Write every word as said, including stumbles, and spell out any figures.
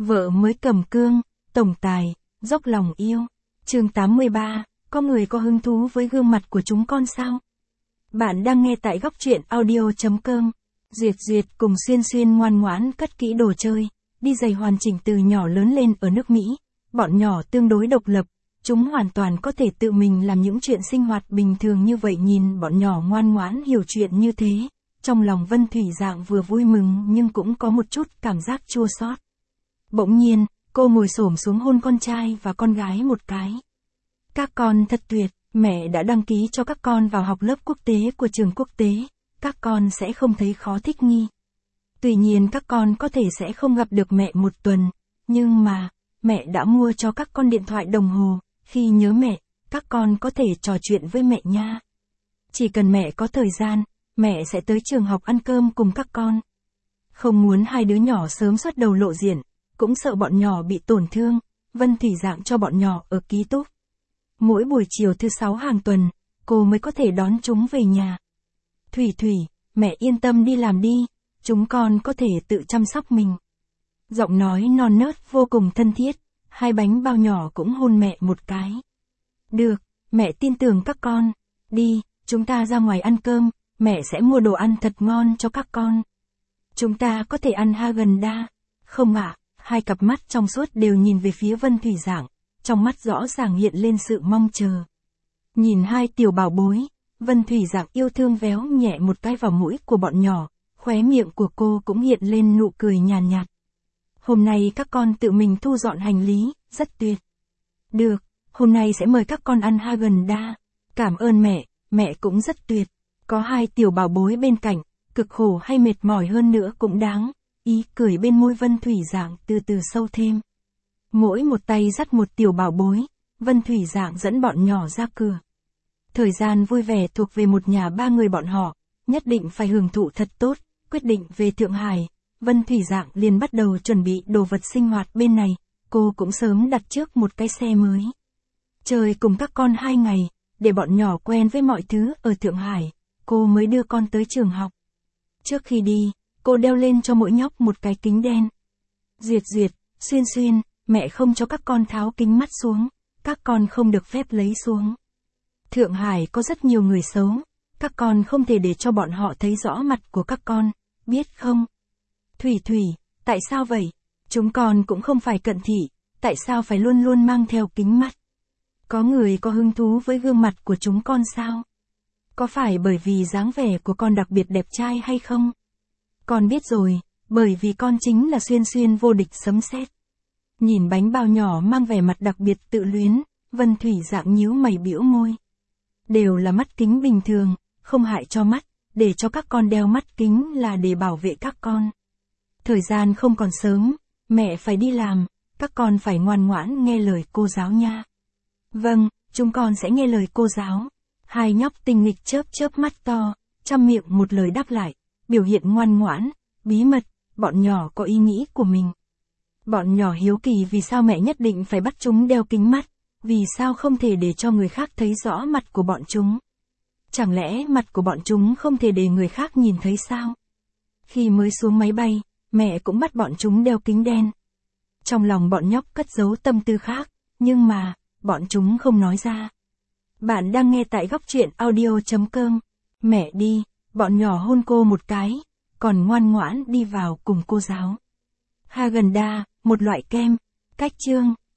Vợ mới cầm cương, tổng tài, dốc lòng yêu. Chương tám mươi ba, có người có hứng thú với gương mặt của chúng con sao? Bạn đang nghe tại góc truyện audio.com. Duyệt Duyệt cùng Xuyên Xuyên ngoan ngoãn cất kỹ đồ chơi, đi giày hoàn chỉnh từ nhỏ lớn lên ở nước Mỹ. Bọn nhỏ tương đối độc lập, chúng hoàn toàn có thể tự mình làm những chuyện sinh hoạt bình thường như vậy. Nhìn bọn nhỏ ngoan ngoãn hiểu chuyện như thế, trong lòng Vân Thủy Dạng vừa vui mừng nhưng cũng có một chút cảm giác chua xót. Bỗng nhiên, cô ngồi xổm xuống hôn con trai và con gái một cái. Các con thật tuyệt, mẹ đã đăng ký cho các con vào học lớp quốc tế của trường quốc tế, các con sẽ không thấy khó thích nghi. Tuy nhiên các con có thể sẽ không gặp được mẹ một tuần, nhưng mà, mẹ đã mua cho các con điện thoại đồng hồ, khi nhớ mẹ, các con có thể trò chuyện với mẹ nha. Chỉ cần mẹ có thời gian, mẹ sẽ tới trường học ăn cơm cùng các con. Không muốn hai đứa nhỏ sớm xuất đầu lộ diện, cũng sợ bọn nhỏ bị tổn thương, Vân Thủy Dạng cho bọn nhỏ ở ký túc. Mỗi buổi chiều thứ sáu hàng tuần, cô mới có thể đón chúng về nhà. Thủy Thủy, mẹ yên tâm đi làm đi, chúng con có thể tự chăm sóc mình. Giọng nói non nớt vô cùng thân thiết, hai bánh bao nhỏ cũng hôn mẹ một cái. Được, mẹ tin tưởng các con. Đi, chúng ta ra ngoài ăn cơm, mẹ sẽ mua đồ ăn thật ngon cho các con. Chúng ta có thể ăn Häagen-Dazs. Không ạ, hai cặp mắt trong suốt đều nhìn về phía Vân Thủy Dạng, trong mắt rõ ràng hiện lên sự mong chờ. Nhìn hai tiểu bảo bối, Vân Thủy Dạng yêu thương véo nhẹ một cái vào mũi của bọn nhỏ, khóe miệng của cô cũng hiện lên nụ cười nhàn nhạt, nhạt. Hôm nay các con tự mình thu dọn hành lý, rất tuyệt. Được, hôm nay sẽ mời các con ăn Häagen-Dazs. Cảm ơn mẹ, mẹ cũng rất tuyệt. Có hai tiểu bảo bối bên cạnh, cực khổ hay mệt mỏi hơn nữa cũng đáng. Ý cười bên môi Vân Thủy Dạng từ từ sâu thêm. Mỗi một tay dắt một tiểu bảo bối, Vân Thủy Dạng dẫn bọn nhỏ ra cửa. Thời gian vui vẻ thuộc về một nhà ba người bọn họ, nhất định phải hưởng thụ thật tốt. Quyết định về Thượng Hải, Vân Thủy Dạng liền bắt đầu chuẩn bị đồ vật sinh hoạt bên này, cô cũng sớm đặt trước một cái xe mới. Chơi cùng các con hai ngày, để bọn nhỏ quen với mọi thứ ở Thượng Hải, cô mới đưa con tới trường học. Trước khi đi, cô đeo lên cho mỗi nhóc một cái kính đen. Duyệt Duyệt, Xuyên Xuyên, mẹ không cho các con tháo kính mắt xuống, các con không được phép lấy xuống. Thượng Hải có rất nhiều người xấu, các con không thể để cho bọn họ thấy rõ mặt của các con, biết không? Thủy Thủy, tại sao vậy? Chúng con cũng không phải cận thị, tại sao phải luôn luôn mang theo kính mắt? Có người có hứng thú với gương mặt của chúng con sao? Có phải bởi vì dáng vẻ của con đặc biệt đẹp trai hay không? Con biết rồi, bởi vì con chính là Xuyên Xuyên vô địch sấm sét. Nhìn bánh bao nhỏ mang vẻ mặt đặc biệt tự luyến, Vân Thủy Dạng nhíu mày bĩu môi. Đều là mắt kính bình thường, không hại cho mắt, để cho các con đeo mắt kính là để bảo vệ các con. Thời gian không còn sớm, mẹ phải đi làm, các con phải ngoan ngoãn nghe lời cô giáo nha. Vâng, chúng con sẽ nghe lời cô giáo. Hai nhóc tinh nghịch chớp chớp mắt to, trăm miệng một lời đáp lại, biểu hiện ngoan ngoãn, bí mật, bọn nhỏ có ý nghĩ của mình. Bọn nhỏ hiếu kỳ vì sao mẹ nhất định phải bắt chúng đeo kính mắt, vì sao không thể để cho người khác thấy rõ mặt của bọn chúng. Chẳng lẽ mặt của bọn chúng không thể để người khác nhìn thấy sao? Khi mới xuống máy bay, mẹ cũng bắt bọn chúng đeo kính đen. Trong lòng bọn nhóc cất giấu tâm tư khác, nhưng mà, bọn chúng không nói ra. Bạn đang nghe tại góc truyện audio.com. Mẹ đi, bọn nhỏ hôn cô một cái, còn ngoan ngoãn đi vào cùng cô giáo. Häagen-Dazs, một loại kem. Cách chương.